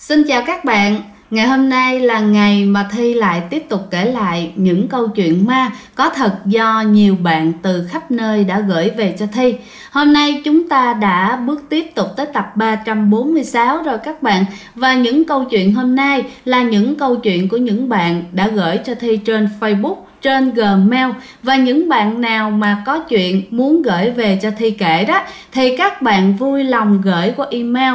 Xin chào các bạn, ngày hôm nay là ngày mà Thi lại tiếp tục kể lại những câu chuyện ma có thật do nhiều bạn từ khắp nơi đã gửi về cho Thi. Hôm nay chúng ta đã bước tiếp tục tới tập 346 rồi các bạn. Và những câu chuyện hôm nay là những câu chuyện của những bạn đã gửi cho Thi trên Facebook, trên Gmail. Và những bạn nào mà có chuyện muốn gửi về cho Thi kể đó thì các bạn vui lòng gửi qua email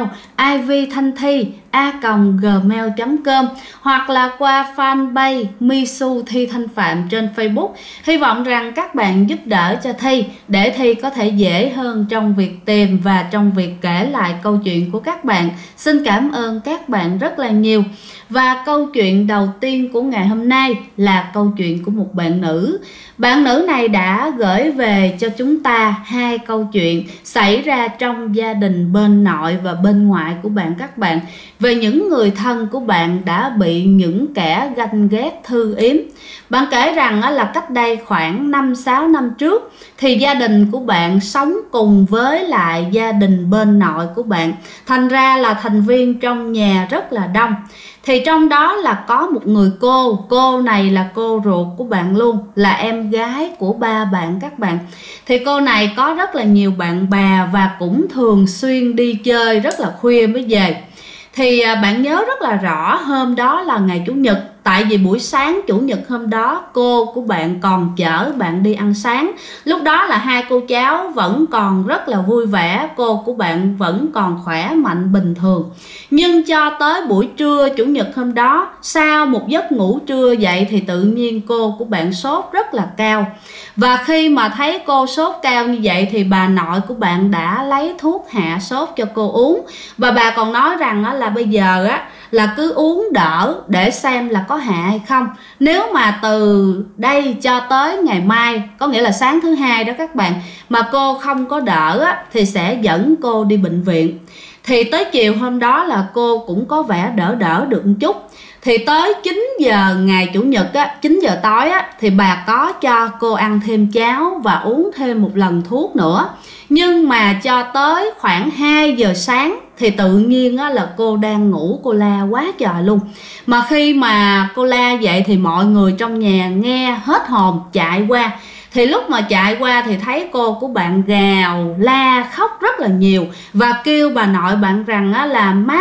ivthanthi@gmail.com hoặc là qua fanpage Misu Thi Thanh Phạm trên Facebook. Hy vọng rằng các bạn giúp đỡ cho Thi để Thi có thể dễ hơn trong việc tìm và trong việc kể lại câu chuyện của các bạn. Xin cảm ơn các bạn rất là nhiều. Và câu chuyện đầu tiên của ngày hôm nay là câu chuyện của một bạn nữ. Bạn nữ này đã gửi về cho chúng ta hai câu chuyện xảy ra trong gia đình bên nội và bên ngoại của bạn các bạn, về những người thân của bạn đã bị những kẻ ganh ghét thư yếm. Bạn kể rằng là cách đây khoảng 5-6 năm trước thì gia đình của bạn sống cùng với lại gia đình bên nội của bạn, thành ra là thành viên trong nhà rất là đông. Thì trong đó là có một người cô này là cô ruột của bạn luôn, là em gái của ba bạn các bạn. Thì cô này có rất là nhiều bạn bè và cũng thường xuyên đi chơi rất là khuya mới về. Thì bạn nhớ rất là rõ hôm đó là ngày Chủ nhật. Tại vì buổi sáng Chủ nhật hôm đó cô của bạn còn chở bạn đi ăn sáng. Lúc đó là hai cô cháu vẫn còn rất là vui vẻ, cô của bạn vẫn còn khỏe mạnh bình thường. Nhưng cho tới buổi trưa Chủ nhật hôm đó, sau một giấc ngủ trưa dậy thì tự nhiên cô của bạn sốt rất là cao. Và khi mà thấy cô sốt cao như vậy thì bà nội của bạn đã lấy thuốc hạ sốt cho cô uống. Và bà còn nói rằng là bây giờ là cứ uống đỡ để xem là có hạ hay không. Nếu mà từ đây cho tới ngày mai, có nghĩa là sáng thứ hai đó các bạn, mà cô không có đỡ thì sẽ dẫn cô đi bệnh viện. Thì tới chiều hôm đó là cô cũng có vẻ đỡ được một chút. Thì tới 9 giờ ngày Chủ nhật 9 giờ tối thì bà có cho cô ăn thêm cháo và uống thêm một lần thuốc nữa. Nhưng mà cho tới khoảng 2 giờ sáng thì tự nhiên là cô đang ngủ, cô la quá trời luôn. Mà khi mà cô la vậy thì mọi người trong nhà nghe hết hồn chạy qua. Thì lúc mà chạy qua thì thấy cô của bạn gào, la, khóc rất là nhiều. Và kêu bà nội bạn rằng là má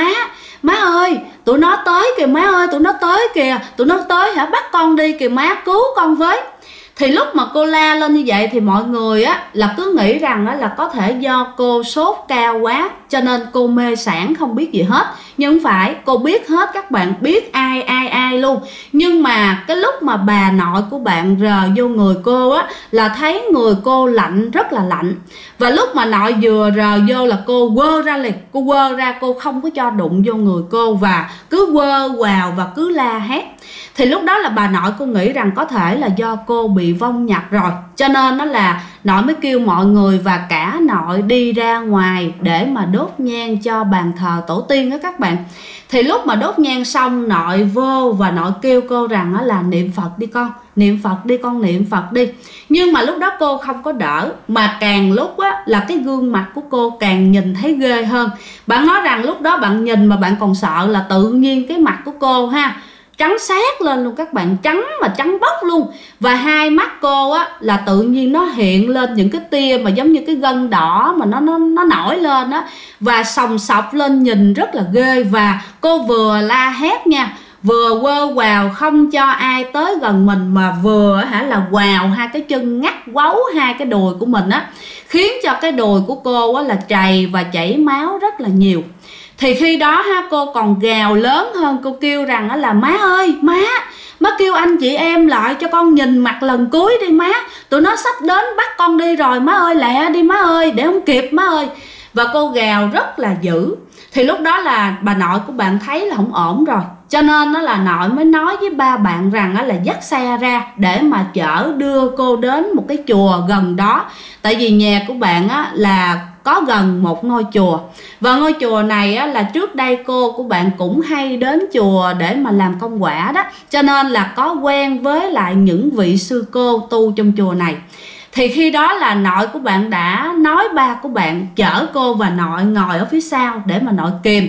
ơi, tụi nó tới kìa má ơi, tụi nó tới kìa, tụi nó tới hả, bắt con đi kìa má, cứu con với. Thì lúc mà cô la lên như vậy thì mọi người là cứ nghĩ rằng là có thể do cô sốt cao quá cho nên cô mê sảng không biết gì hết. Nhưng không phải, cô biết hết các bạn, biết ai luôn. Nhưng mà cái lúc mà bà nội của bạn rờ vô người cô là thấy người cô lạnh, rất là lạnh. Và lúc mà nội vừa rờ vô là cô quơ ra liền, cô quơ ra, cô không có cho đụng vô người cô và cứ quơ vào và cứ la hét. Thì lúc đó là bà nội cô nghĩ rằng có thể là do cô bị vong nhập rồi, cho nên đó là nội mới kêu mọi người và cả nội đi ra ngoài để mà đốt nhang cho bàn thờ tổ tiên đó các bạn. Thì lúc mà đốt nhang xong nội vô và nội kêu cô rằng là niệm Phật đi con, niệm Phật đi con, niệm Phật đi. Nhưng mà lúc đó cô không có đỡ, mà càng lúc là cái gương mặt của cô càng nhìn thấy ghê hơn. Bạn nói rằng lúc đó bạn nhìn mà bạn còn sợ là tự nhiên cái mặt của cô trắng sát lên luôn các bạn, trắng mà trắng bóc luôn. Và hai mắt cô là tự nhiên nó hiện lên những cái tia mà giống như cái gân đỏ mà nó nổi lên và sòng sọc lên nhìn rất là ghê. Và cô vừa la hét nha, vừa quơ quào không cho ai tới gần mình, mà vừa là quào hai cái chân, ngắt quấu hai cái đùi của mình khiến cho cái đùi của cô là trầy và chảy máu rất là nhiều. Thì khi đó cô còn gào lớn hơn, cô kêu rằng là má ơi, má kêu anh chị em lại cho con nhìn mặt lần cuối đi má, tụi nó sắp đến bắt con đi rồi má ơi, lẹ đi má ơi, để không kịp má ơi. Và cô gào rất là dữ. Thì lúc đó là bà nội của bạn thấy là không ổn rồi, cho nên là nội mới nói với ba bạn rằng là dắt xe ra để mà chở đưa cô đến một cái chùa gần đó. Tại vì nhà của bạn là có gần một ngôi chùa. Và ngôi chùa này là trước đây cô của bạn cũng hay đến chùa để mà làm công quả đó, cho nên là có quen với lại những vị sư cô tu trong chùa này. Thì khi đó là nội của bạn đã nói ba của bạn chở cô và nội ngồi ở phía sau để mà nội kìm.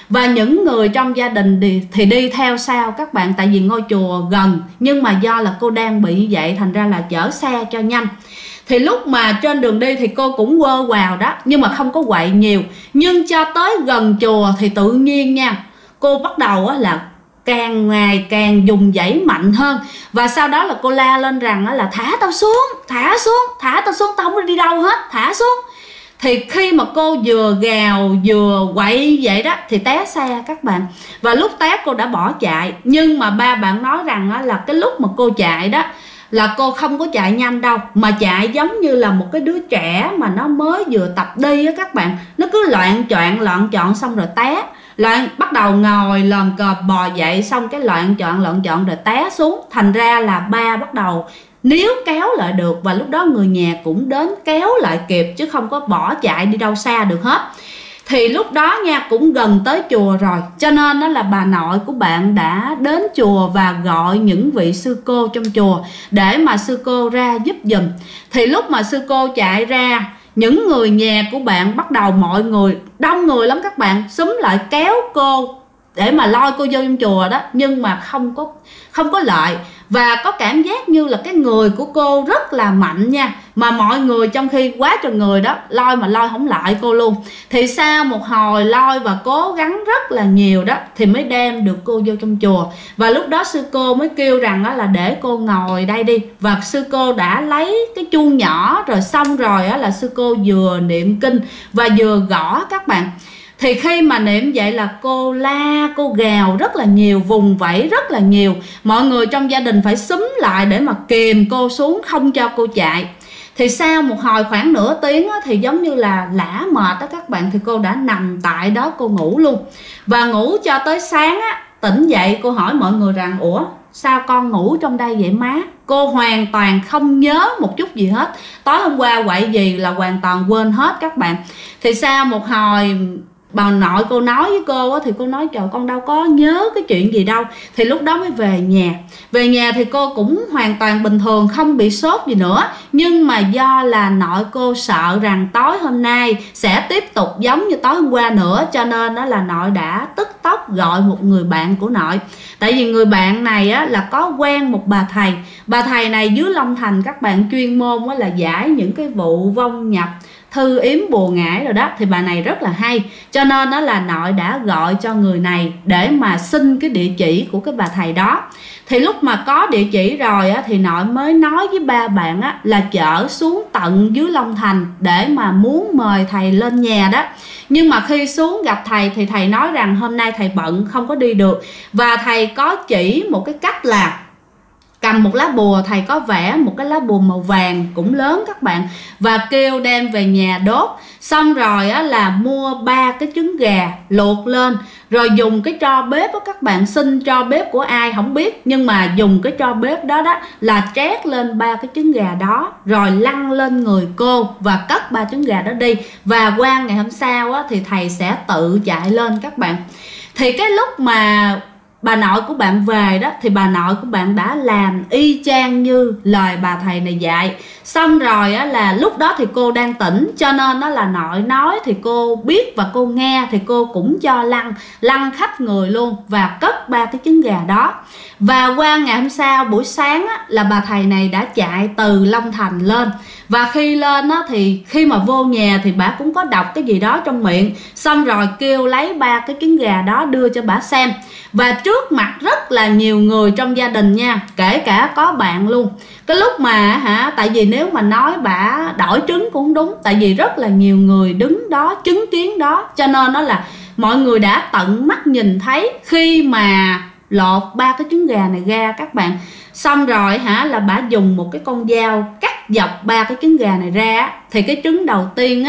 Và những người trong gia đình thì đi theo sau các bạn, tại vì ngôi chùa gần, nhưng mà do là cô đang bị vậy thành ra là chở xe cho nhanh. Thì lúc mà trên đường đi thì cô cũng quơ vào đó, nhưng mà không có quậy nhiều. Nhưng cho tới gần chùa thì tự nhiên nha, cô bắt đầu là càng ngày càng dùng dãy mạnh hơn. Và sau đó là cô la lên rằng là thả tao xuống, thả xuống, thả tao xuống, tao không đi đâu hết, thả xuống. Thì khi mà cô vừa gào vừa quậy vậy đó thì té xe các bạn. Và lúc té cô đã bỏ chạy. Nhưng mà ba bạn nói rằng là cái lúc mà cô chạy đó là cô không có chạy nhanh đâu, mà chạy giống như là một cái đứa trẻ mà nó mới vừa tập đi á các bạn. Nó cứ loạn chọn xong rồi té. Bắt đầu ngồi lồm cồm bò dậy, xong cái loạn chọn rồi té xuống. Thành ra là ba bắt đầu níu kéo lại được, và lúc đó người nhà cũng đến kéo lại kịp, chứ không có bỏ chạy đi đâu xa được hết. Thì lúc đó nha, cũng gần tới chùa rồi, cho nên đó là bà nội của bạn đã đến chùa và gọi những vị sư cô trong chùa để mà sư cô ra giúp giùm. Thì lúc mà sư cô chạy ra, những người nhà của bạn bắt đầu, mọi người đông người lắm các bạn, xúm lại kéo cô để mà lôi cô vô trong chùa đó, nhưng mà không có lợi. Và có cảm giác như là cái người của cô rất là mạnh nha, mà mọi người trong khi quá trời người đó lôi mà lôi không lại cô luôn. Thì sau một hồi lôi và cố gắng rất là nhiều đó thì mới đem được cô vô trong chùa. Và lúc đó sư cô mới kêu rằng là để cô ngồi đây đi. Và sư cô đã lấy cái chuông nhỏ rồi, xong rồi là sư cô vừa niệm kinh và vừa gõ các bạn. Thì khi mà niệm vậy là cô la, cô gào rất là nhiều, vùng vẫy rất là nhiều. Mọi người trong gia đình phải xúm lại để mà kìm cô xuống, không cho cô chạy. Thì sau một hồi khoảng nửa tiếng thì giống như là lả mệt đó các bạn, thì cô đã nằm tại đó cô ngủ luôn. Và ngủ cho tới sáng tỉnh dậy cô hỏi mọi người rằng: ủa sao con ngủ trong đây vậy má? Cô hoàn toàn không nhớ một chút gì hết. Tối hôm qua quậy gì là hoàn toàn quên hết các bạn. Thì sau một hồi bà nội cô nói với cô thì cô nói trời, con đâu có nhớ cái chuyện gì đâu. Thì lúc đó mới về nhà. Về nhà thì cô cũng hoàn toàn bình thường, không bị sốt gì nữa. Nhưng mà do là nội cô sợ rằng tối hôm nay sẽ tiếp tục giống như tối hôm qua nữa, cho nên đó là nội đã tức tốc gọi một người bạn của nội. Tại vì người bạn này là có quen một bà thầy. Bà thầy này dưới Long Thành các bạn, chuyên môn là giải những cái vụ vong nhập, thư yếm bùa ngải rồi đó. Thì bà này rất là hay, cho nên đó là nội đã gọi cho người này để mà xin cái địa chỉ của cái bà thầy đó. Thì lúc mà có địa chỉ rồi thì nội mới nói với ba bạn là chở xuống tận dưới Long Thành để mà muốn mời thầy lên nhà đó. Nhưng mà khi xuống gặp thầy thì thầy nói rằng hôm nay thầy bận không có đi được. Và thầy có chỉ một cái cách là cầm một lá bùa, thầy có vẽ một cái lá bùa màu vàng cũng lớn các bạn, và kêu đem về nhà đốt. Xong rồi là mua 3 cái trứng gà luộc lên, rồi dùng cái tro bếp các bạn, xin tro bếp của ai không biết, nhưng mà dùng cái tro bếp đó là trét lên 3 cái trứng gà đó, rồi lăn lên người cô và cất 3 trứng gà đó đi. Và qua ngày hôm sau thì thầy sẽ tự chạy lên các bạn. Thì cái lúc mà bà nội của bạn về đó thì bà nội của bạn đã làm y chang như lời bà thầy này dạy. Xong rồi là lúc đó thì cô đang tỉnh, cho nên đó là nội nói thì cô biết và cô nghe, thì cô cũng cho lăn khắp người luôn và cất 3 cái trứng gà đó. Và qua ngày hôm sau buổi sáng là bà thầy này đã chạy từ Long Thành lên. Và khi lên thì khi mà vô nhà thì bà cũng có đọc cái gì đó trong miệng, xong rồi kêu lấy 3 cái trứng gà đó đưa cho bà xem. Và trước mặt rất là nhiều người trong gia đình nha, kể cả có bạn luôn. Cái lúc mà tại vì nếu mà nói bà đổi trứng cũng không đúng, tại vì rất là nhiều người đứng đó chứng kiến đó, cho nên đó là mọi người đã tận mắt nhìn thấy khi mà lột 3 cái trứng gà này ra các bạn. Xong rồi là bà dùng một cái con dao cắt dọc 3 cái trứng gà này ra. Thì cái trứng đầu tiên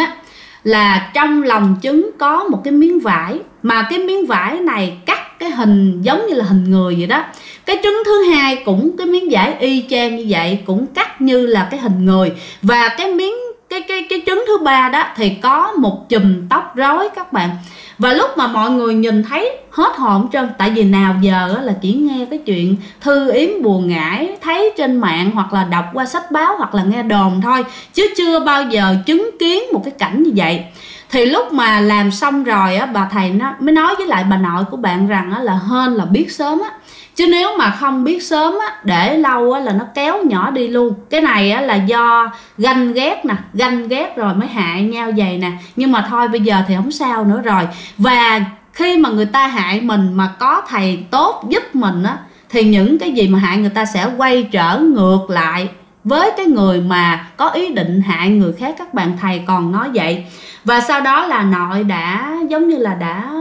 là trong lòng trứng có một cái miếng vải, mà cái miếng vải này cắt cái hình giống như là hình người vậy đó. Cái trứng thứ hai cũng cái miếng vải y chang như vậy, cũng cắt như là cái hình người. Và cái miếng cái trứng thứ ba đó thì có một chùm tóc rối các bạn. Và lúc mà mọi người nhìn thấy hết hồn trơn, tại vì nào giờ là chỉ nghe cái chuyện thư yếm bùa ngải, thấy trên mạng hoặc là đọc qua sách báo hoặc là nghe đồn thôi, chứ chưa bao giờ chứng kiến một cái cảnh như vậy. Thì lúc mà làm xong rồi á, bà thầy nó mới nói với lại bà nội của bạn rằng á, là hên là biết sớm á, chứ nếu mà không biết sớm á, để lâu á, là nó kéo nhỏ đi luôn. Cái này á, là do ganh ghét nè, ganh ghét rồi mới hại nhau vậy nè. Nhưng mà thôi bây giờ thì không sao nữa rồi. Và khi mà người ta hại mình mà có thầy tốt giúp mình á, thì những cái gì mà hại người ta sẽ quay trở ngược lại với cái người mà có ý định hại người khác các bạn. Thầy còn nói vậy. Và sau đó là nội đã giống như là đã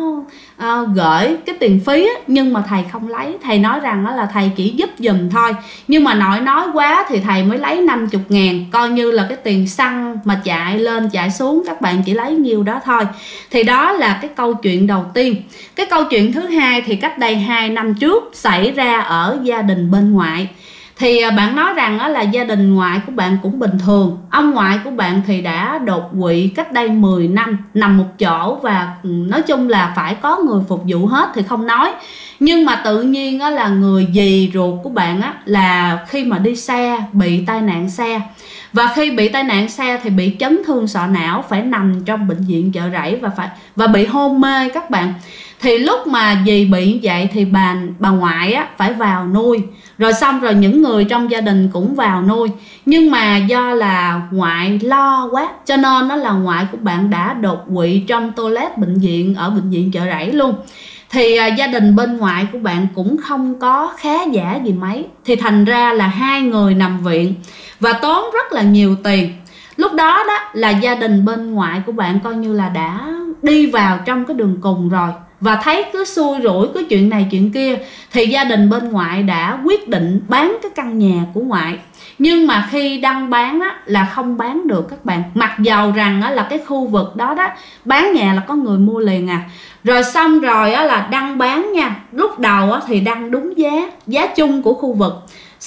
gửi cái tiền phí á, nhưng mà thầy không lấy. Thầy nói rằng là thầy chỉ giúp giùm thôi, nhưng mà nội nói quá thì thầy mới lấy 50.000, coi như là cái tiền xăng mà chạy lên chạy xuống, các bạn chỉ lấy nhiêu đó thôi. Thì đó là cái câu chuyện đầu tiên. Cái câu chuyện thứ hai thì cách đây 2 năm trước xảy ra ở gia đình bên ngoại. Thì bạn nói rằng là gia đình ngoại của bạn cũng bình thường. Ông ngoại của bạn thì đã đột quỵ cách đây 10 năm, nằm một chỗ và nói chung là phải có người phục vụ hết thì không nói. Nhưng mà tự nhiên là người dì ruột của bạn là khi mà đi xe bị tai nạn xe. Và khi bị tai nạn xe thì bị chấn thương sọ não, phải nằm trong bệnh viện Chợ Rẫy và bị hôn mê các bạn. Thì lúc mà dì bị vậy thì bà ngoại phải vào nuôi. Rồi xong rồi những người trong gia đình cũng vào nuôi. Nhưng mà do là ngoại lo quá, cho nên nó là ngoại của bạn đã đột quỵ trong toilet bệnh viện ở bệnh viện Chợ Rẫy luôn. Thì gia đình bên ngoại của bạn cũng không có khá giả gì mấy. Thì thành ra là 2 người nằm viện và tốn rất là nhiều tiền. Lúc đó là gia đình bên ngoại của bạn coi như là đã đi vào trong cái đường cùng rồi. Và thấy cứ xui rủi cái chuyện này chuyện kia, thì gia đình bên ngoại đã quyết định bán cái căn nhà của ngoại. Nhưng mà khi đăng bán là không bán được các bạn. Mặc dầu rằng là cái khu vực đó bán nhà là có người mua liền à. Rồi xong rồi là đăng bán nha. Lúc đầu thì đăng đúng giá chung của khu vực.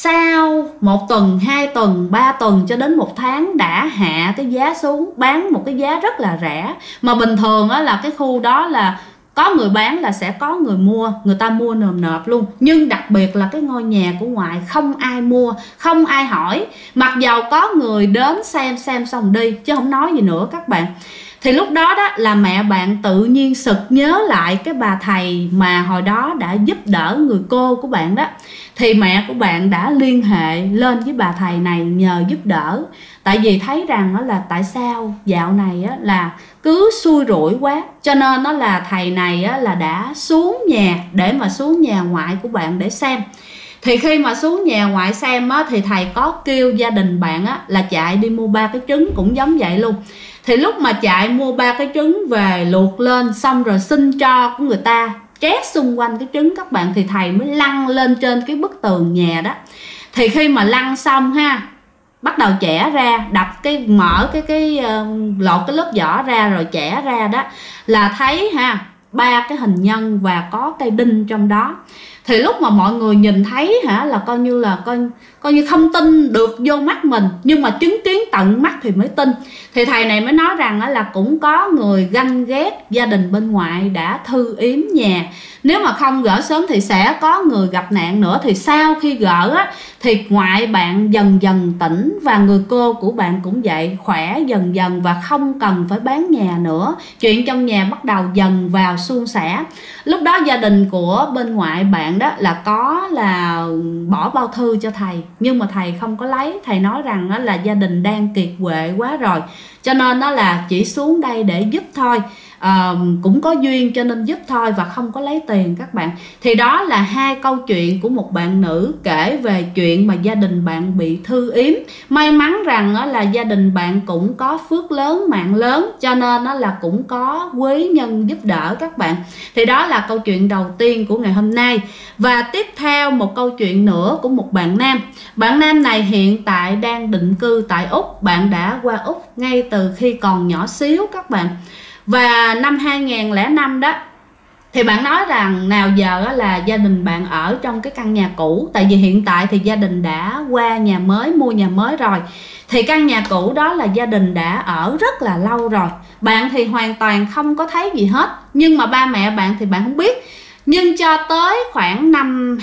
Sau 1 tuần, 2 tuần, 3 tuần cho đến 1 tháng đã hạ cái giá xuống, bán một cái giá rất là rẻ. Mà bình thường là cái khu đó là có người bán là sẽ có người mua, người ta mua nườm nượp luôn. Nhưng đặc biệt là cái ngôi nhà của ngoại không ai mua, không ai hỏi. Mặc dầu có người đến xem xong đi, chứ không nói gì nữa các bạn. Thì lúc đó là mẹ bạn tự nhiên sực nhớ lại cái bà thầy mà hồi đó đã giúp đỡ người cô của bạn đó. Thì mẹ của bạn đã liên hệ lên với bà thầy này nhờ giúp đỡ. Tại vì thấy rằng là tại sao dạo này là cứ xui rủi quá, cho nên là thầy này là đã xuống nhà để mà xuống nhà ngoại của bạn để xem. Thì khi mà xuống nhà ngoại xem thì thầy có kêu gia đình bạn là chạy đi mua 3 cái trứng cũng giống vậy luôn. Thì lúc mà chạy mua 3 cái trứng về luộc lên xong rồi xin cho của người ta trét xung quanh cái trứng các bạn, thì thầy mới lăn lên trên cái bức tường nhà đó. Thì khi mà lăn xong bắt đầu chẻ ra, đập mở lột cái lớp vỏ ra rồi chẻ ra đó, là thấy 3 cái hình nhân và có cây đinh trong đó. Thì lúc mà mọi người nhìn thấy là coi như không tin được vô mắt mình, nhưng mà chứng kiến tận mắt thì mới tin. Thì thầy này mới nói rằng là cũng có người ganh ghét gia đình bên ngoại đã thư yếm nhà. Nếu mà không gỡ sớm thì sẽ có người gặp nạn nữa. Thì sau khi gỡ thì ngoại bạn dần dần tỉnh, và người cô của bạn cũng vậy, khỏe dần dần và không cần phải bán nhà nữa. Chuyện trong nhà bắt đầu dần vào suôn sẻ. Lúc đó gia đình của bên ngoại bạn là bỏ bao thư cho thầy, nhưng mà thầy không có lấy. Thầy nói rằng là gia đình đang kiệt quệ quá rồi, cho nên là chỉ xuống đây để giúp thôi. Cũng có duyên cho nên giúp thôi và không có lấy tiền các bạn. Thì đó là 2 câu chuyện của một bạn nữ kể về chuyện mà gia đình bạn bị thư yếm. May mắn rằng là gia đình bạn cũng có phước lớn, mạng lớn, cho nên là cũng có quý nhân giúp đỡ các bạn. Thì đó là câu chuyện đầu tiên của ngày hôm nay. Và tiếp theo một câu chuyện nữa của một bạn nam. Bạn nam này hiện tại đang định cư tại Úc. Bạn đã qua Úc ngay từ khi còn nhỏ xíu các bạn. Và năm 2005 đó thì bạn nói rằng nào giờ là gia đình bạn ở trong cái căn nhà cũ. Tại vì hiện tại thì gia đình đã qua nhà mới, mua nhà mới rồi. Thì căn nhà cũ đó là gia đình đã ở rất là lâu rồi. Bạn thì hoàn toàn không có thấy gì hết, nhưng mà ba mẹ bạn thì bạn không biết. Nhưng cho tới khoảng năm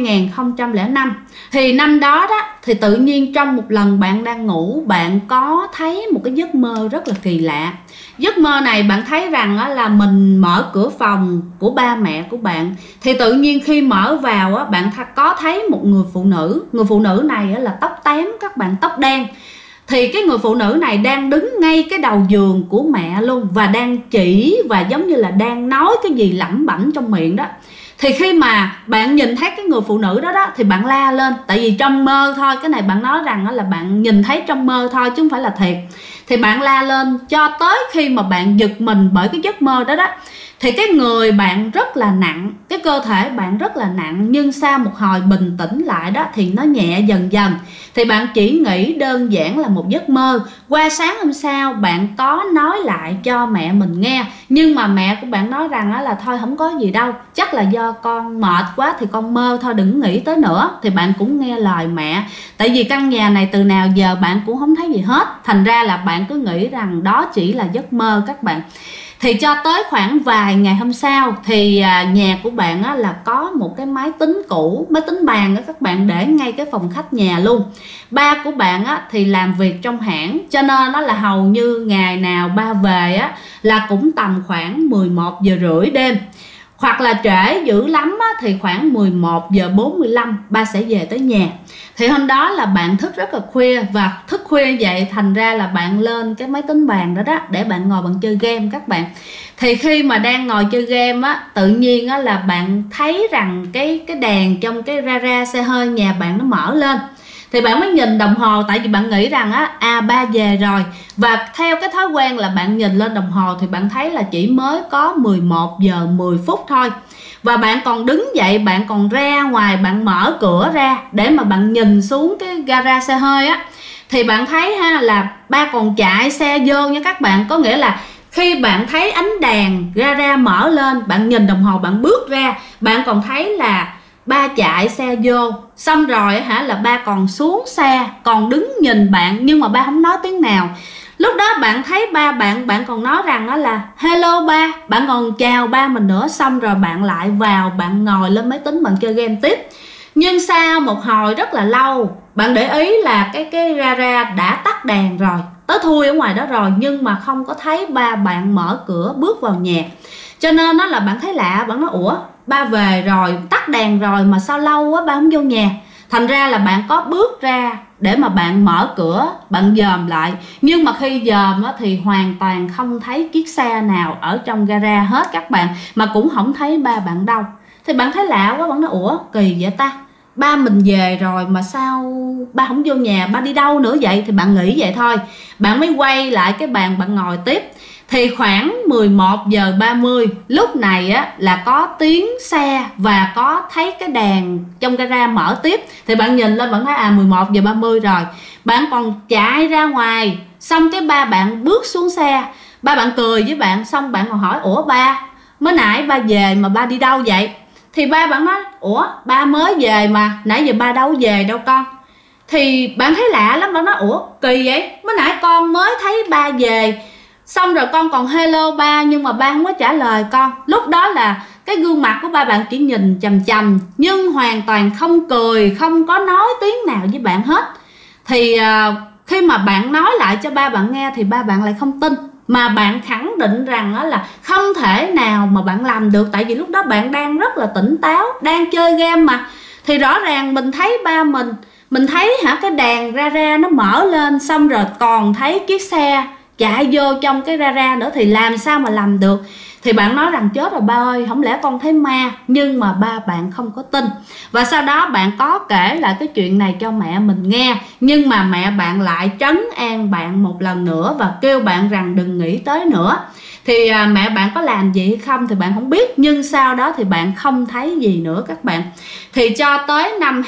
2005 thì năm đó thì tự nhiên trong một lần bạn đang ngủ, bạn có thấy một cái giấc mơ rất là kỳ lạ. Giấc mơ này bạn thấy rằng là mình mở cửa phòng của ba mẹ của bạn, thì tự nhiên khi mở vào bạn có thấy một người phụ nữ. Người phụ nữ này là tóc tém các bạn, tóc đen. Thì cái người phụ nữ này đang đứng ngay cái đầu giường của mẹ luôn, và đang chỉ và giống như là đang nói cái gì lẩm bẩm trong miệng đó. Thì khi mà bạn nhìn thấy cái người phụ nữ đó thì bạn la lên, tại vì trong mơ thôi, cái này bạn nói rằng là bạn nhìn thấy trong mơ thôi chứ không phải là thiệt. Thì bạn la lên cho tới khi mà bạn giật mình bởi cái giấc mơ đó. Thì cái người bạn rất là nặng, cái cơ thể bạn rất là nặng, nhưng sau một hồi bình tĩnh lại thì nó nhẹ dần dần. Thì bạn chỉ nghĩ đơn giản là một giấc mơ. Qua sáng hôm sau bạn có nói lại cho mẹ mình nghe, nhưng mà mẹ của bạn nói rằng là thôi không có gì đâu, chắc là do con mệt quá thì con mơ thôi, đừng nghĩ tới nữa. Thì bạn cũng nghe lời mẹ, tại vì căn nhà này từ nào giờ bạn cũng không thấy gì hết, thành ra là bạn cứ nghĩ rằng đó chỉ là giấc mơ các bạn. Thì cho tới khoảng vài ngày hôm sau thì nhà của bạn là có một cái máy tính cũ, máy tính bàn các bạn, để ngay cái phòng khách nhà luôn. Ba của bạn thì làm việc trong hãng, cho nên nó là hầu như ngày nào ba về là cũng tầm khoảng 11 giờ rưỡi đêm, hoặc là trễ dữ lắm thì khoảng 11 giờ 45 ba sẽ về tới nhà. Thì hôm đó là bạn thức rất là khuya, và thức khuya vậy thành ra là bạn lên cái máy tính bàn đó để bạn ngồi bạn chơi game các bạn. Thì khi mà đang ngồi chơi game tự nhiên là bạn thấy rằng cái đèn trong cái ra xe hơi nhà bạn nó mở lên. Thì bạn mới nhìn đồng hồ, tại vì bạn nghĩ rằng ba về rồi. Và theo cái thói quen là bạn nhìn lên đồng hồ thì bạn thấy là chỉ mới có 11 giờ 10 phút thôi. Và bạn còn đứng dậy, bạn còn ra ngoài, bạn mở cửa ra để mà bạn nhìn xuống cái gara xe hơi thì bạn thấy là ba còn chạy xe vô nha các bạn. Có nghĩa là khi bạn thấy ánh đèn gara mở lên, bạn nhìn đồng hồ, bạn bước ra, bạn còn thấy là ba chạy xe vô. Xong rồi là ba còn xuống xe, còn đứng nhìn bạn, nhưng mà ba không nói tiếng nào. Lúc đó bạn thấy ba bạn còn nói rằng là hello ba, bạn còn chào ba mình nữa. Xong rồi bạn lại vào, bạn ngồi lên máy tính, bạn chơi game tiếp. Nhưng sau một hồi rất là lâu, bạn để ý là cái gara đã tắt đèn rồi, tới thui ở ngoài đó rồi, nhưng mà không có thấy ba bạn mở cửa bước vào nhà. Cho nên là bạn thấy lạ, bạn nói ủa, ba về rồi, tắt đèn rồi mà sao lâu quá ba không vô nhà. Thành ra là bạn có bước ra để mà bạn mở cửa, bạn dòm lại. Nhưng mà khi dòm thì hoàn toàn không thấy chiếc xe nào ở trong gara hết các bạn, mà cũng không thấy ba bạn đâu. Thì bạn thấy lạ quá, bạn nói ủa kỳ vậy ta, ba mình về rồi mà sao ba không vô nhà, ba đi đâu nữa vậy? Thì bạn nghĩ vậy thôi, bạn mới quay lại cái bàn bạn ngồi tiếp. Thì khoảng 11 giờ 30 lúc này là có tiếng xe và có thấy cái đèn trong gara mở tiếp. Thì bạn nhìn lên bạn thấy 11 giờ 30 rồi. Bạn còn chạy ra ngoài, xong cái ba bạn bước xuống xe, ba bạn cười với bạn, xong bạn còn hỏi ủa ba, mới nãy ba về mà ba đi đâu vậy? Thì ba bạn nói ủa ba mới về mà, nãy giờ ba đâu về đâu con. Thì bạn thấy lạ lắm, bạn nói ủa kỳ vậy, mới nãy con mới thấy ba về, xong rồi con còn hello ba, nhưng mà ba không có trả lời con. Lúc đó là cái gương mặt của ba bạn chỉ nhìn chằm chằm, nhưng hoàn toàn không cười, không có nói tiếng nào với bạn hết. Thì khi mà bạn nói lại cho ba bạn nghe thì ba bạn lại không tin, mà bạn khẳng định rằng là không thể nào mà bạn làm được. Tại vì lúc đó bạn đang rất là tỉnh táo, đang chơi game mà. Thì rõ ràng mình thấy ba mình thấy cái đèn ra nó mở lên, xong rồi còn thấy chiếc xe chạy vô trong cái gara nữa, thì làm sao mà làm được. Thì bạn nói rằng chết rồi ba ơi, không lẽ con thấy ma. Nhưng mà ba bạn không có tin. Và sau đó bạn có kể lại cái chuyện này cho mẹ mình nghe, nhưng mà mẹ bạn lại trấn an bạn một lần nữa và kêu bạn rằng đừng nghĩ tới nữa. Thì mẹ bạn có làm gì hay không thì bạn không biết, nhưng sau đó thì bạn không thấy gì nữa các bạn. Thì cho tới năm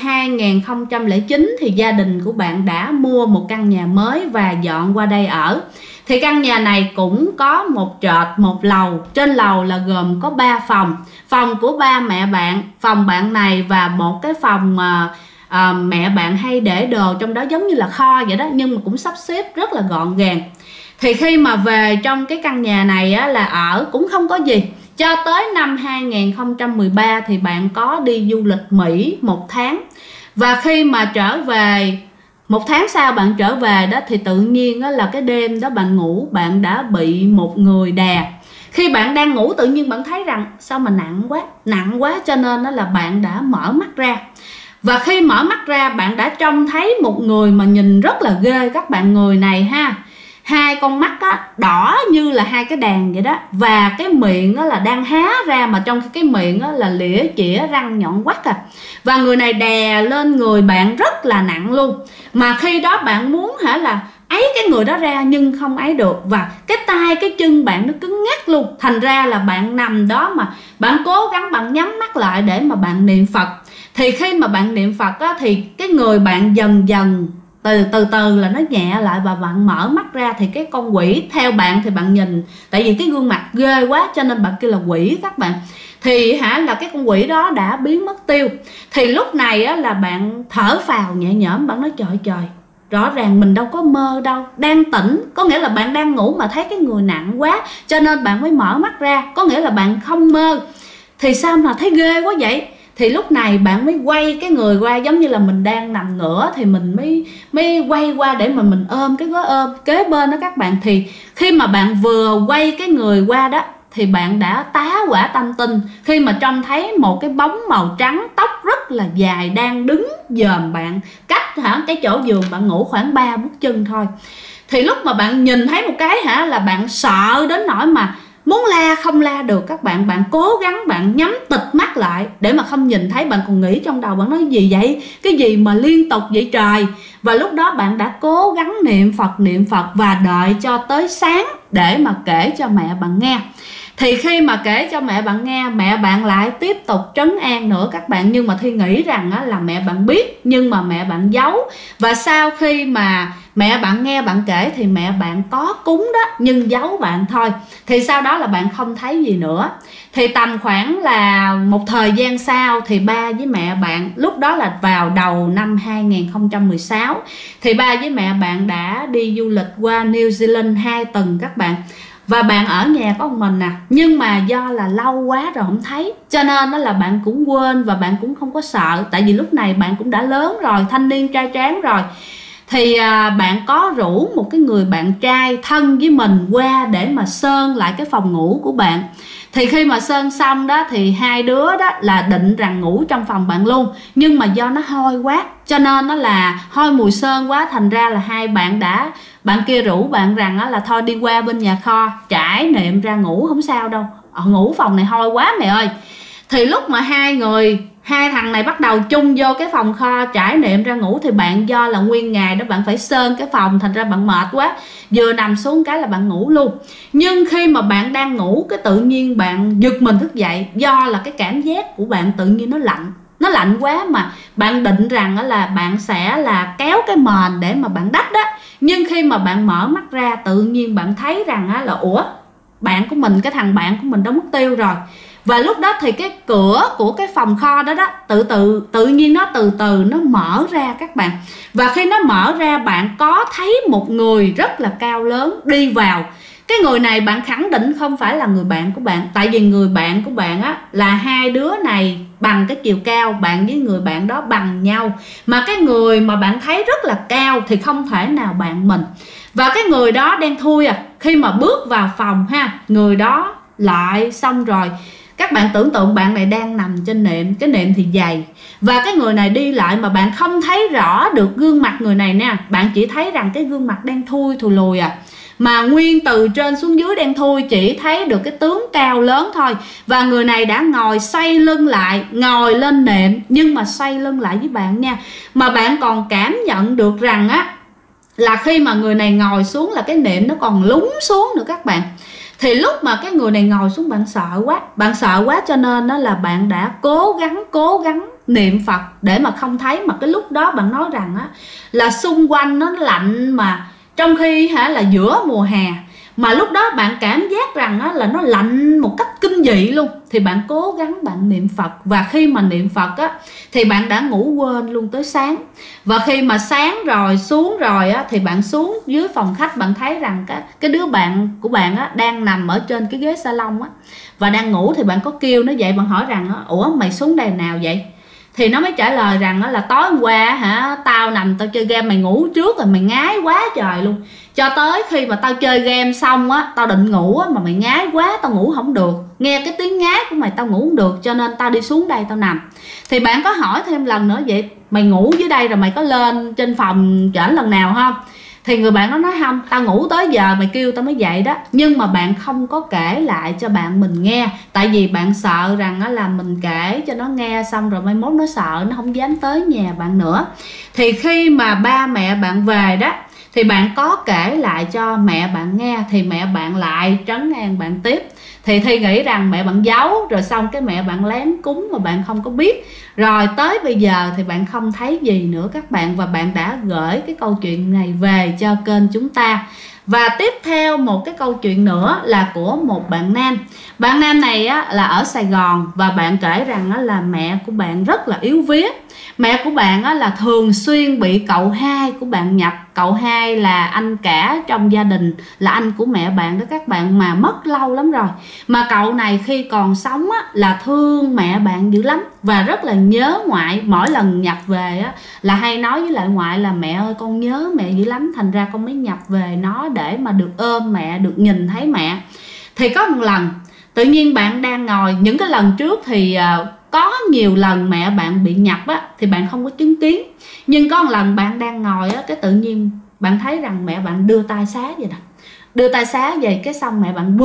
2009 thì gia đình của bạn đã mua một căn nhà mới và dọn qua đây ở. Thì căn nhà này cũng có một trệt, một lầu. Trên lầu là gồm có 3 phòng. Phòng của ba mẹ bạn, phòng bạn này và một cái phòng mẹ bạn hay để đồ trong đó, giống như là kho vậy đó, nhưng mà cũng sắp xếp rất là gọn gàng. Thì khi mà về trong cái căn nhà này là ở cũng không có gì, cho tới năm 2013 thì bạn có đi du lịch Mỹ 1 tháng. Và khi mà trở về 1 tháng sau bạn trở về đó thì tự nhiên đó là cái đêm đó bạn ngủ, bạn đã bị một người đè. Khi bạn đang ngủ tự nhiên bạn thấy rằng sao mà nặng quá, cho nên đó là bạn đã mở mắt ra. Và khi mở mắt ra bạn đã trông thấy một người mà nhìn rất là ghê các bạn. Người này ha, hai con mắt á, đỏ như là hai cái đàn vậy đó. Và cái miệng á, là đang há ra, mà trong cái miệng á, là lỉa chĩa răng nhọn quắt à. Và người này đè lên người bạn rất là nặng luôn. Mà khi đó bạn muốn là ấy cái người đó ra nhưng không ấy được. Và cái tay cái chân bạn nó cứng ngắc luôn. Thành ra là bạn nằm đó mà bạn cố gắng bạn nhắm mắt lại để mà bạn niệm Phật. Thì khi mà bạn niệm Phật á, thì cái người bạn dần dần từ từ là nó nhẹ lại. Và bạn mở mắt ra thì cái con quỷ theo bạn thì bạn nhìn, tại vì cái gương mặt ghê quá cho nên bạn kêu là quỷ các bạn. Thì là cái con quỷ đó đã biến mất tiêu. Thì lúc này á, là bạn thở phào nhẹ nhõm, bạn nói trời, rõ ràng mình đâu có mơ đâu, đang tỉnh. Có nghĩa là bạn đang ngủ mà thấy cái người nặng quá cho nên bạn mới mở mắt ra, có nghĩa là bạn không mơ. Thì sao mà thấy ghê quá vậy? Thì lúc này bạn mới quay cái người qua, giống như là mình đang nằm ngửa thì mình mới quay qua để mà mình ôm cái gối ôm kế bên đó các bạn. Thì khi mà bạn vừa quay cái người qua đó thì bạn đã tá hỏa tâm tinh khi mà trông thấy một cái bóng màu trắng, tóc rất là dài đang đứng dòm bạn, cách cái chỗ giường bạn ngủ khoảng 3 bước chân thôi. Thì lúc mà bạn nhìn thấy một cái là bạn sợ đến nỗi mà muốn la không la được các bạn. Bạn cố gắng bạn nhắm tịt mắt lại để mà không nhìn thấy. Bạn còn nghĩ trong đầu bạn nói gì vậy, cái gì mà liên tục vậy trời. Và lúc đó bạn đã cố gắng niệm Phật và đợi cho tới sáng để mà kể cho mẹ bạn nghe. Thì khi mà kể cho mẹ bạn nghe, mẹ bạn lại tiếp tục trấn an nữa các bạn. Nhưng mà Thi nghĩ rằng là mẹ bạn biết nhưng mà mẹ bạn giấu. Và sau khi mà mẹ bạn nghe bạn kể thì mẹ bạn có cúng đó nhưng giấu bạn thôi. Thì sau đó là bạn không thấy gì nữa. Thì tầm khoảng là một thời gian sau thì ba với mẹ bạn, lúc đó là vào đầu năm 2016, thì ba với mẹ bạn đã đi du lịch qua New Zealand 2 tuần các bạn. Và bạn ở nhà có một mình nhưng mà do là lâu quá rồi không thấy cho nên đó là bạn cũng quên và bạn cũng không có sợ. Tại vì lúc này bạn cũng đã lớn rồi, thanh niên trai tráng rồi. Thì bạn có rủ một cái người bạn trai thân với mình qua để mà sơn lại cái phòng ngủ của bạn. Thì khi mà sơn xong đó thì hai đứa đó là định rằng ngủ trong phòng bạn luôn. Nhưng mà do nó hôi quá cho nên nó là hôi mùi sơn quá. Thành ra là hai bạn bạn kia rủ bạn rằng là thôi đi qua bên nhà kho trải nệm ra ngủ không sao đâu, ngủ phòng này hôi quá mẹ ơi. Thì lúc mà hai thằng này bắt đầu chung vô cái phòng kho trải nệm ra ngủ thì bạn do là nguyên ngày đó bạn phải sơn cái phòng, thành ra bạn mệt quá, vừa nằm xuống cái là bạn ngủ luôn. Nhưng khi mà bạn đang ngủ cái tự nhiên bạn giật mình thức dậy, do là cái cảm giác của bạn tự nhiên nó lạnh quá mà bạn định rằng là bạn sẽ là kéo cái mền để mà bạn đắp đó. Nhưng khi mà bạn mở mắt ra tự nhiên bạn thấy rằng là ủa, bạn của mình, cái thằng bạn của mình đã mất tiêu rồi. Và lúc đó thì cái cửa của cái phòng kho đó tự nhiên nó từ từ nó mở ra các bạn. Và khi nó mở ra bạn có thấy một người rất là cao lớn đi vào. Cái người này bạn khẳng định không phải là người bạn của bạn. Tại vì người bạn của bạn là hai đứa này bằng cái chiều cao, bạn với người bạn đó bằng nhau. Mà cái người mà bạn thấy rất là cao thì không thể nào bạn mình. Và cái người đó đen thui khi mà bước vào phòng người đó lại xong rồi. Các bạn tưởng tượng bạn này đang nằm trên nệm, cái nệm thì dày. Và cái người này đi lại mà bạn không thấy rõ được gương mặt người này nè. Bạn chỉ thấy rằng cái gương mặt đen thui thù lùi mà nguyên từ trên xuống dưới đen thui, chỉ thấy được cái tướng cao lớn thôi. Và người này đã ngồi xoay lưng lại, ngồi lên nệm nhưng mà xoay lưng lại với bạn nha. Mà bạn còn cảm nhận được rằng là khi mà người này ngồi xuống là cái nệm nó còn lún xuống nữa các bạn. Thì lúc mà cái người này ngồi xuống bạn sợ quá cho nên đó là bạn đã cố gắng niệm Phật để mà không thấy. Mà cái lúc đó bạn nói rằng là xung quanh nó lạnh, mà trong khi là giữa mùa hè mà lúc đó bạn cảm giác rằng á, là nó lạnh một cách kinh dị luôn, thì bạn cố gắng bạn niệm Phật. Và khi mà niệm Phật á, thì bạn đã ngủ quên luôn tới sáng. Và khi mà sáng rồi xuống rồi á, thì bạn xuống dưới phòng khách, bạn thấy rằng cái đứa bạn của bạn á, đang nằm ở trên cái ghế salon á, và đang ngủ. Thì bạn có kêu nó dậy, bạn hỏi rằng ủa mày xuống đây nào vậy? Thì nó mới trả lời rằng là tối hôm qua hả, tao nằm tao chơi game, mày ngủ trước rồi, mày ngái quá trời luôn. Cho tới khi mà tao chơi game xong á, tao định ngủ á, mà mày ngái quá, tao ngủ không được. Nghe cái tiếng ngái của mày tao ngủ không được, cho nên tao đi xuống đây tao nằm. Thì bạn có hỏi thêm lần nữa, vậy mày ngủ dưới đây rồi mày có lên trên phòng trển lần nào không? Thì người bạn nó nói không, tao ngủ tới giờ mày kêu tao mới dậy đó. Nhưng mà bạn không có kể lại cho bạn mình nghe, tại vì bạn sợ rằng là mình kể cho nó nghe xong rồi mai mốt nó sợ, nó không dám tới nhà bạn nữa. Thì khi mà ba mẹ bạn về đó, thì bạn có kể lại cho mẹ bạn nghe, thì mẹ bạn lại trấn an bạn tiếp. Thì Thi nghĩ rằng mẹ bạn giấu, rồi xong cái mẹ bạn lén cúng mà bạn không có biết. Rồi tới bây giờ thì bạn không thấy gì nữa các bạn, và bạn đã gửi cái câu chuyện này về cho kênh chúng ta. Và tiếp theo một cái câu chuyện nữa là của một bạn nam. Bạn nam này á, là ở Sài Gòn, và bạn kể rằng á, là mẹ của bạn rất là yếu vía. Mẹ của bạn á, là thường xuyên bị cậu hai của bạn nhập. Cậu hai là anh cả trong gia đình, là anh của mẹ bạn đó các bạn, mà mất lâu lắm rồi. Mà cậu này khi còn sống á, là thương mẹ bạn dữ lắm và rất là nhớ ngoại. Mỗi lần nhập về á, là hay nói với lại ngoại là mẹ ơi con nhớ mẹ dữ lắm, thành ra con mới nhập về nó để mà được ôm mẹ, được nhìn thấy mẹ. Thì có một lần tự nhiên bạn đang ngồi, những cái lần trước thì có nhiều lần mẹ bạn bị nhập á, thì bạn không có chứng kiến. Nhưng có một lần bạn đang ngồi á, cái tự nhiên bạn thấy rằng mẹ bạn đưa tay xá vậy nè. Đưa tay xá về cái xong mẹ bạn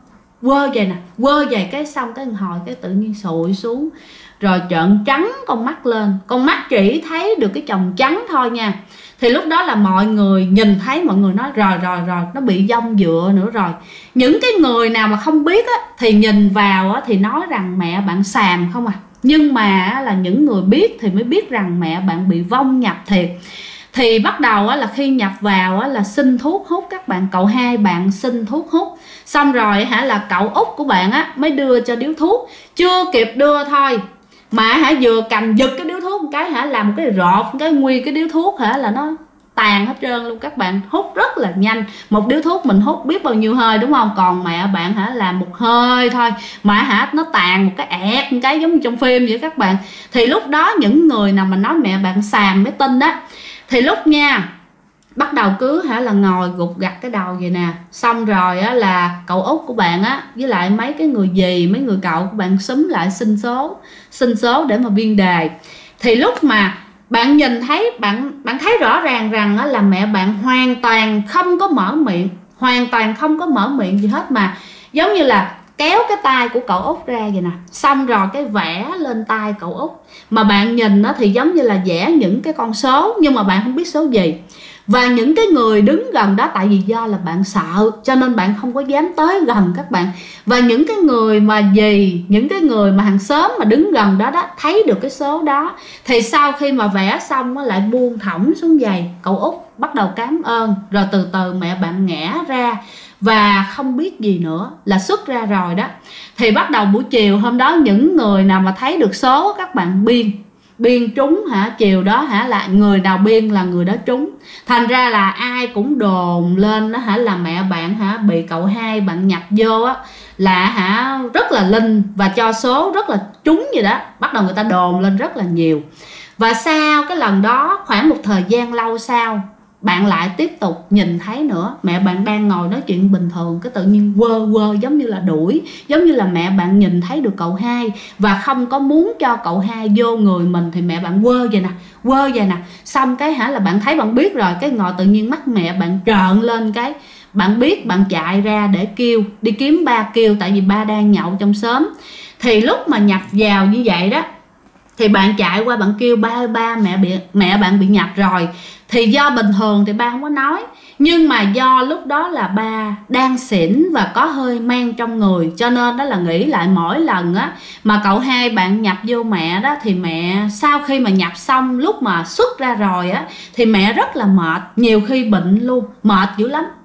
quơ về nè, quơ về cái xong cái hồi cái tự nhiên sụi xuống. Rồi trợn trắng con mắt lên, con mắt chỉ thấy được cái chồng trắng thôi nha. Thì lúc đó là mọi người nhìn thấy, mọi người nói rồi nó bị vong dựa nữa rồi. Những cái người nào mà không biết á, thì nhìn vào á, thì nói rằng mẹ bạn xàm không à. Nhưng mà là những người biết thì mới biết rằng mẹ bạn bị vong nhập thiệt. Thì bắt đầu á, là khi nhập vào á, là xin thuốc hút các bạn. Cậu hai bạn xin thuốc hút. Xong rồi hả, là cậu út của bạn á, mới đưa cho điếu thuốc. Chưa kịp đưa thôi mà hả, vừa cầm giật cái điếu thuốc một cái hả, làm một cái rọt cái nguyên cái điếu thuốc hả, là nó tàn hết trơn luôn các bạn. Hút rất là nhanh, một điếu thuốc mình hút biết bao nhiêu hơi đúng không? Còn mẹ bạn hả, làm một hơi thôi mà hả, nó tàn một cái ẹt một cái giống như trong phim vậy các bạn. Thì lúc đó những người nào mà nói mẹ bạn xàm mới tin đó. Thì lúc nha, bắt đầu cứ hả là ngồi gục gặt cái đầu vậy nè. Xong rồi á, là cậu út của bạn á, với lại mấy cái người dì, mấy người cậu của bạn xúm lại xin số để mà biên đề. Thì lúc mà bạn nhìn thấy, bạn thấy rõ ràng rằng á, là mẹ bạn hoàn toàn không có mở miệng, hoàn toàn không có mở miệng gì hết, mà giống như là kéo cái tay của cậu út ra vậy nè, xong rồi cái vẽ lên tay cậu út. Mà bạn nhìn nó thì giống như là vẽ những cái con số, nhưng mà bạn không biết số gì. Và những cái người đứng gần đó, tại vì do là bạn sợ cho nên bạn không có dám tới gần các bạn. Và những cái người mà dì, những cái người mà hàng xóm mà đứng gần đó đó, thấy được cái số đó. Thì sau khi mà vẽ xong nó lại buông thõng xuống giày cậu út, bắt đầu cảm ơn. Rồi từ từ mẹ bạn ngã ra và không biết gì nữa, là xuất ra rồi đó. Thì bắt đầu buổi chiều hôm đó, những người nào mà thấy được số các bạn biên trúng hả, chiều đó hả, là người nào biên là người đó trúng. Thành ra là ai cũng đồn lên đó hả, là mẹ bạn hả bị cậu hai bạn nhập vô á, là hả rất là linh và cho số rất là trúng vậy đó. Bắt đầu người ta đồn lên rất là nhiều. Và sau cái lần đó, khoảng một thời gian lâu sau, bạn lại tiếp tục nhìn thấy nữa, mẹ bạn đang ngồi nói chuyện bình thường, cái tự nhiên quơ giống như là đuổi, giống như là mẹ bạn nhìn thấy được cậu hai và không có muốn cho cậu hai vô người mình. Thì mẹ bạn quơ vậy nè, xong cái hả, là bạn thấy, bạn biết rồi, cái ngồi tự nhiên mắt mẹ bạn trợn lên, cái bạn biết, bạn chạy ra để kêu, đi kiếm ba kêu, tại vì ba đang nhậu trong xóm. Thì lúc mà nhập vào như vậy đó, thì bạn chạy qua bạn kêu ba mẹ bạn bị nhập rồi. Thì do bình thường thì ba không có nói, nhưng mà do lúc đó là ba đang xỉn và có hơi mang trong người, cho nên đó là nghĩ lại mỗi lần á mà cậu hai bạn nhập vô mẹ đó, thì mẹ sau khi mà nhập xong, lúc mà xuất ra rồi á, thì mẹ rất là mệt, nhiều khi bệnh luôn, mệt dữ lắm.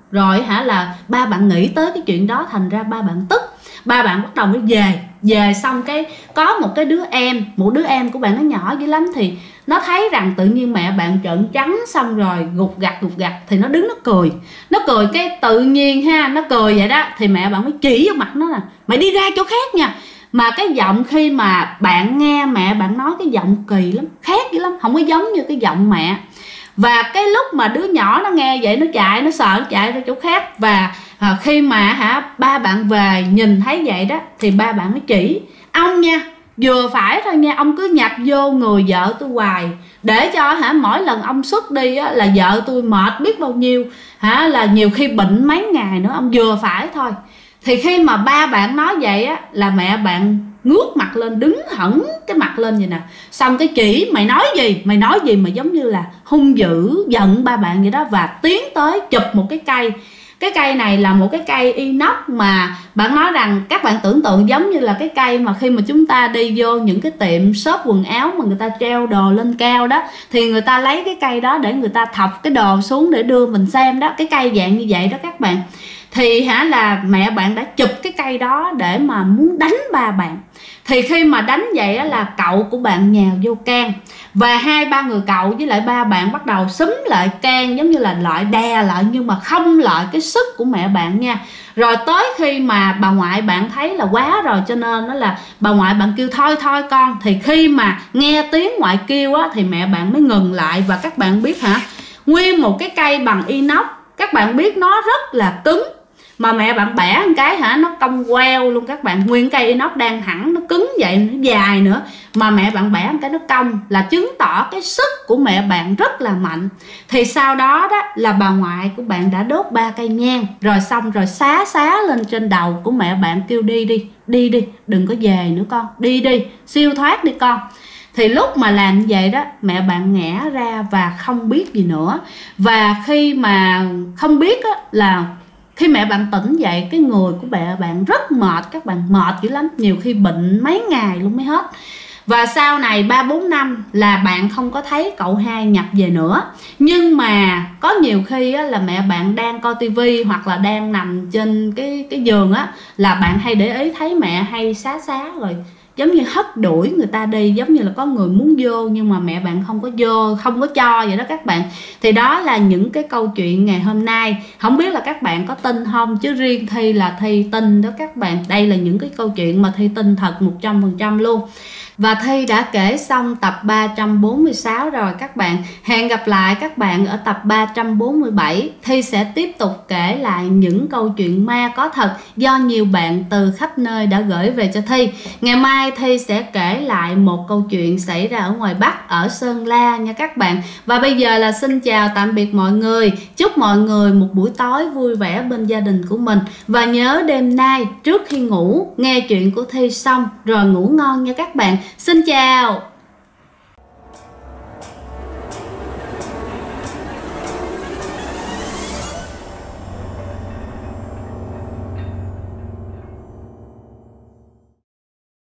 Rồi hả là ba bạn nghĩ tới cái chuyện đó, thành ra ba bạn tức. Ba bạn bắt đầu mới về xong cái có một đứa em của bạn nó nhỏ dữ lắm, thì nó thấy rằng tự nhiên mẹ bạn trợn trắng xong rồi gục gặt thì nó đứng nó cười cái tự nhiên ha, nó cười vậy đó thì mẹ bạn mới chỉ vào mặt nó là mày đi ra chỗ khác nha. Mà cái giọng khi mà bạn nghe mẹ bạn nói cái giọng kỳ lắm, khác dữ lắm, không có giống như cái giọng mẹ. Và cái lúc mà đứa nhỏ nó nghe vậy nó chạy, nó sợ, nó chạy ra chỗ khác. Và khi mà ba bạn về nhìn thấy vậy đó thì ba bạn mới chỉ ông nha, vừa phải thôi nha, ông cứ nhập vô người vợ tôi hoài, để cho mỗi lần ông xuất đi là vợ tôi mệt biết bao nhiêu, là nhiều khi bệnh mấy ngày nữa, ông vừa phải thôi. Thì khi mà ba bạn nói vậy á là mẹ bạn ngước mặt lên, đứng hẳn cái mặt lên vậy nè, xong cái chỉ mày nói gì mà giống như là hung dữ giận ba bạn vậy đó, và tiến tới chụp một cái cây. Cái cây này là một cái cây inox mà bạn nói rằng các bạn tưởng tượng giống như là cái cây mà khi mà chúng ta đi vô những cái tiệm shop quần áo mà người ta treo đồ lên cao đó, thì người ta lấy cái cây đó để người ta thọc cái đồ xuống để đưa mình xem đó, cái cây dạng như vậy đó các bạn. Thì là mẹ bạn đã chụp cái cây đó để mà muốn đánh ba bạn. Thì khi mà đánh vậy là cậu của bạn nhào vô can, và 2-3 người cậu với lại ba bạn bắt đầu xúm lại can, giống như là lại đè lại, nhưng mà không lại cái sức của mẹ bạn nha. Rồi tới khi mà bà ngoại bạn thấy là quá rồi, cho nên đó là bà ngoại bạn kêu thôi con. Thì khi mà nghe tiếng ngoại kêu á thì mẹ bạn mới ngừng lại. Và các bạn biết nguyên một cái cây bằng inox, các bạn biết nó rất là cứng, mà mẹ bạn bẻ một cái nó cong queo luôn các bạn. Nguyên cây inox đang thẳng, nó cứng vậy, nó dài nữa, mà mẹ bạn bẻ một cái nó cong, là chứng tỏ cái sức của mẹ bạn rất là mạnh. Thì sau đó đó là bà ngoại của bạn đã đốt 3 cây nhang, rồi xong rồi xá lên trên đầu của mẹ bạn, kêu đi đừng có về nữa con, đi siêu thoát đi con. Thì lúc mà làm như vậy đó, mẹ bạn ngã ra và không biết gì nữa. Và khi mà không biết là khi mẹ bạn tỉnh dậy, cái người của mẹ bạn rất mệt, các bạn, mệt dữ lắm, nhiều khi bệnh mấy ngày luôn mới hết. Và sau này 3-4 năm là bạn không có thấy cậu hai nhập về nữa. Nhưng mà có nhiều khi là mẹ bạn đang coi tivi hoặc là đang nằm trên cái giường là bạn hay để ý thấy mẹ hay xá rồi giống như hất đuổi người ta đi, giống như là có người muốn vô nhưng mà mẹ bạn không có vô, không có cho vậy đó các bạn. Thì đó là những cái câu chuyện ngày hôm nay. Không biết là các bạn có tin không, chứ riêng Thi là Thi tin đó các bạn. Đây là những cái câu chuyện mà Thi tin thật 100% luôn. Và Thi đã kể xong tập 346 rồi các bạn. Hẹn gặp lại các bạn ở tập 347. Thi sẽ tiếp tục kể lại những câu chuyện ma có thật do nhiều bạn từ khắp nơi đã gửi về cho Thi. Ngày mai Thi sẽ kể lại một câu chuyện xảy ra ở ngoài Bắc, ở Sơn La nha các bạn. Và bây giờ là xin chào tạm biệt mọi người. Chúc mọi người một buổi tối vui vẻ bên gia đình của mình. Và nhớ đêm nay trước khi ngủ nghe chuyện của Thi xong rồi ngủ ngon nha các bạn. Xin chào.